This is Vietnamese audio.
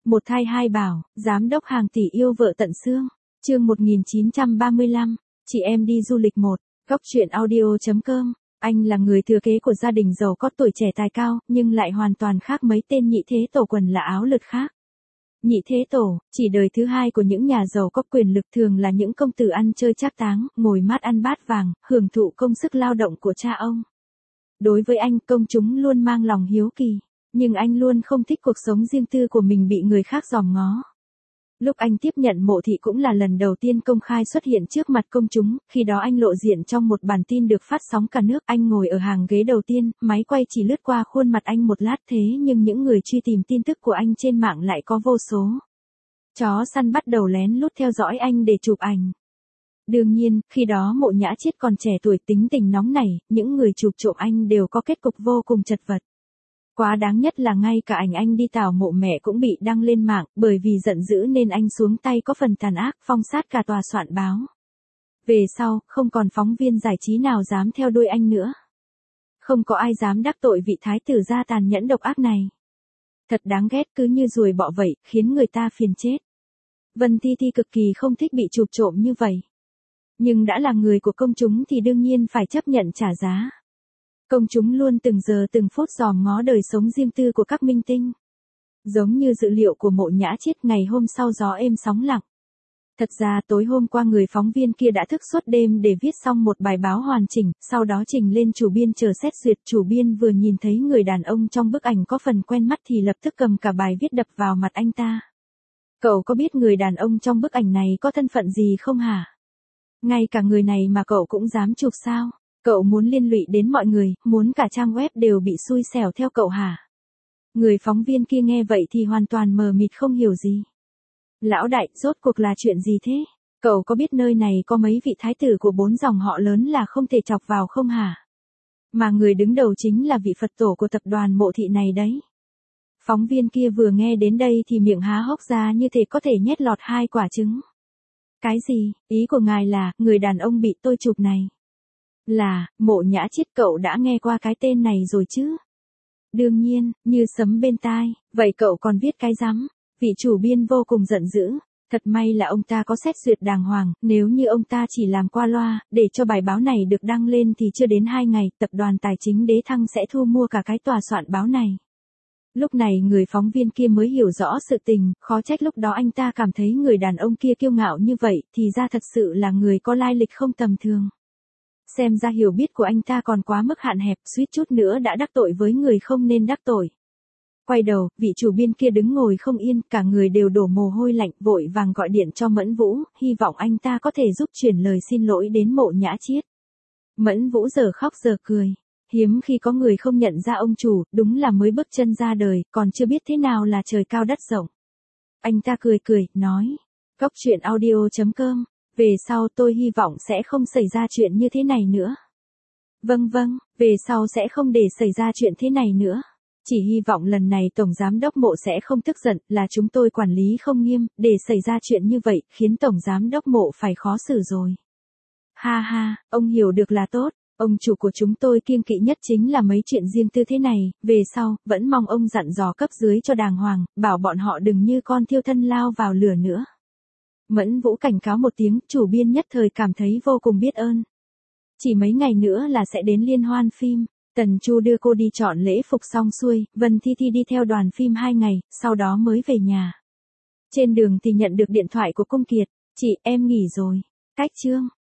Một thai hai bảo, giám đốc hàng tỷ yêu vợ tận xương. Chương 1935, chị em đi du lịch 1, góc truyện audio.com. Anh là người thừa kế của gia đình giàu có tuổi trẻ tài cao, nhưng lại hoàn toàn khác mấy tên nhị thế tổ quần là áo lượt khác. Nhị thế tổ, chỉ đời thứ hai của những nhà giàu có quyền lực, thường là những công tử ăn chơi trác táng, ngồi mát ăn bát vàng, hưởng thụ công sức lao động của cha ông. Đối với anh, công chúng luôn mang lòng hiếu kỳ, nhưng anh luôn không thích cuộc sống riêng tư của mình bị người khác dòm ngó. Lúc anh tiếp nhận Mộ Thị cũng là lần đầu tiên công khai xuất hiện trước mặt công chúng, khi đó anh lộ diện trong một bản tin được phát sóng cả nước. Anh ngồi ở hàng ghế đầu tiên, máy quay chỉ lướt qua khuôn mặt anh một lát, thế nhưng những người truy tìm tin tức của anh trên mạng lại có vô số. Chó săn bắt đầu lén lút theo dõi anh để chụp ảnh. Đương nhiên, khi đó Mộ Nhã Chiết còn trẻ tuổi, tính tình nóng nảy, những người chụp trộm anh đều có kết cục vô cùng chật vật. Quá đáng nhất là ngay cả ảnh anh đi tảo mộ mẹ cũng bị đăng lên mạng, bởi vì giận dữ nên anh xuống tay có phần tàn ác, phong sát cả tòa soạn báo. Về sau, không còn phóng viên giải trí nào dám theo đuôi anh nữa. Không có ai dám đắc tội vị thái tử gia tàn nhẫn độc ác này. Thật đáng ghét, cứ như ruồi bọ vậy, khiến người ta phiền chết. Vân Ti Ti cực kỳ không thích bị chụp trộm như vậy. Nhưng đã là người của công chúng thì đương nhiên phải chấp nhận trả giá. Công chúng luôn từng giờ từng phút dòm ngó đời sống riêng tư của các minh tinh. Giống như dữ liệu của Mộ Nhã Chiết, ngày hôm sau gió êm sóng lặng. Thật ra tối hôm qua người phóng viên kia đã thức suốt đêm để viết xong một bài báo hoàn chỉnh, sau đó trình lên chủ biên chờ xét duyệt. Chủ biên vừa nhìn thấy người đàn ông trong bức ảnh có phần quen mắt thì lập tức cầm cả bài viết đập vào mặt anh ta. Cậu có biết người đàn ông trong bức ảnh này có thân phận gì không hả? Ngay cả người này mà cậu cũng dám chụp sao? Cậu muốn liên lụy đến mọi người, muốn cả trang web đều bị xui xẻo theo cậu hả? Người phóng viên kia nghe vậy thì hoàn toàn mờ mịt không hiểu gì. Lão đại, rốt cuộc là chuyện gì thế? Cậu có biết nơi này có mấy vị thái tử của 4 dòng họ lớn là không thể chọc vào không hả? Mà người đứng đầu chính là vị Phật tổ của tập đoàn Mộ Thị này đấy. Phóng viên kia vừa nghe đến đây thì miệng há hốc ra như thể có thể nhét lọt 2 quả trứng. Cái gì? Ý của ngài là, người đàn ông bị tôi chụp này là Mộ Nhã Chiết? Cậu đã nghe qua cái tên này rồi chứ? Đương nhiên, như sấm bên tai. Vậy cậu còn viết cái rắm? Vị chủ biên vô cùng giận dữ. Thật may là ông ta có xét duyệt đàng hoàng, nếu như ông ta chỉ làm qua loa, để cho bài báo này được đăng lên thì chưa đến 2 ngày, tập đoàn tài chính Đế Thăng sẽ thu mua cả cái tòa soạn báo này. Lúc này người phóng viên kia mới hiểu rõ sự tình, khó trách lúc đó anh ta cảm thấy người đàn ông kia kiêu ngạo như vậy, thì ra thật sự là người có lai lịch không tầm thường. Xem ra hiểu biết của anh ta còn quá mức hạn hẹp, suýt chút nữa đã đắc tội với người không nên đắc tội. Quay đầu, vị chủ biên kia đứng ngồi không yên, cả người đều đổ mồ hôi lạnh, vội vàng gọi điện cho Mẫn Vũ, hy vọng anh ta có thể giúp chuyển lời xin lỗi đến Mộ Nhã Chiết. Mẫn Vũ giờ khóc giờ cười. Hiếm khi có người không nhận ra ông chủ, đúng là mới bước chân ra đời, còn chưa biết thế nào là trời cao đất rộng. Anh ta cười cười, nói, góc truyện audio.com, về sau tôi hy vọng sẽ không xảy ra chuyện như thế này nữa. Vâng, về sau sẽ không để xảy ra chuyện thế này nữa. Chỉ hy vọng lần này Tổng Giám đốc Mộ sẽ không tức giận, là chúng tôi quản lý không nghiêm, để xảy ra chuyện như vậy, khiến Tổng Giám đốc Mộ phải khó xử rồi. Ha ha, ông hiểu được là tốt. Ông chủ của chúng tôi kiêng kỵ nhất chính là mấy chuyện riêng tư thế này, về sau, vẫn mong ông dặn dò cấp dưới cho đàng hoàng, bảo bọn họ đừng như con thiêu thân lao vào lửa nữa. Mẫn Vũ cảnh cáo một tiếng, chủ biên nhất thời cảm thấy vô cùng biết ơn. Chỉ mấy ngày nữa là sẽ đến liên hoan phim, Tần Chu đưa cô đi chọn lễ phục xong xuôi, Vân Thi Thi đi theo đoàn phim 2 ngày, sau đó mới về nhà. Trên đường thì nhận được điện thoại của Cung Kiệt, chị, em nghỉ rồi. Cách chương.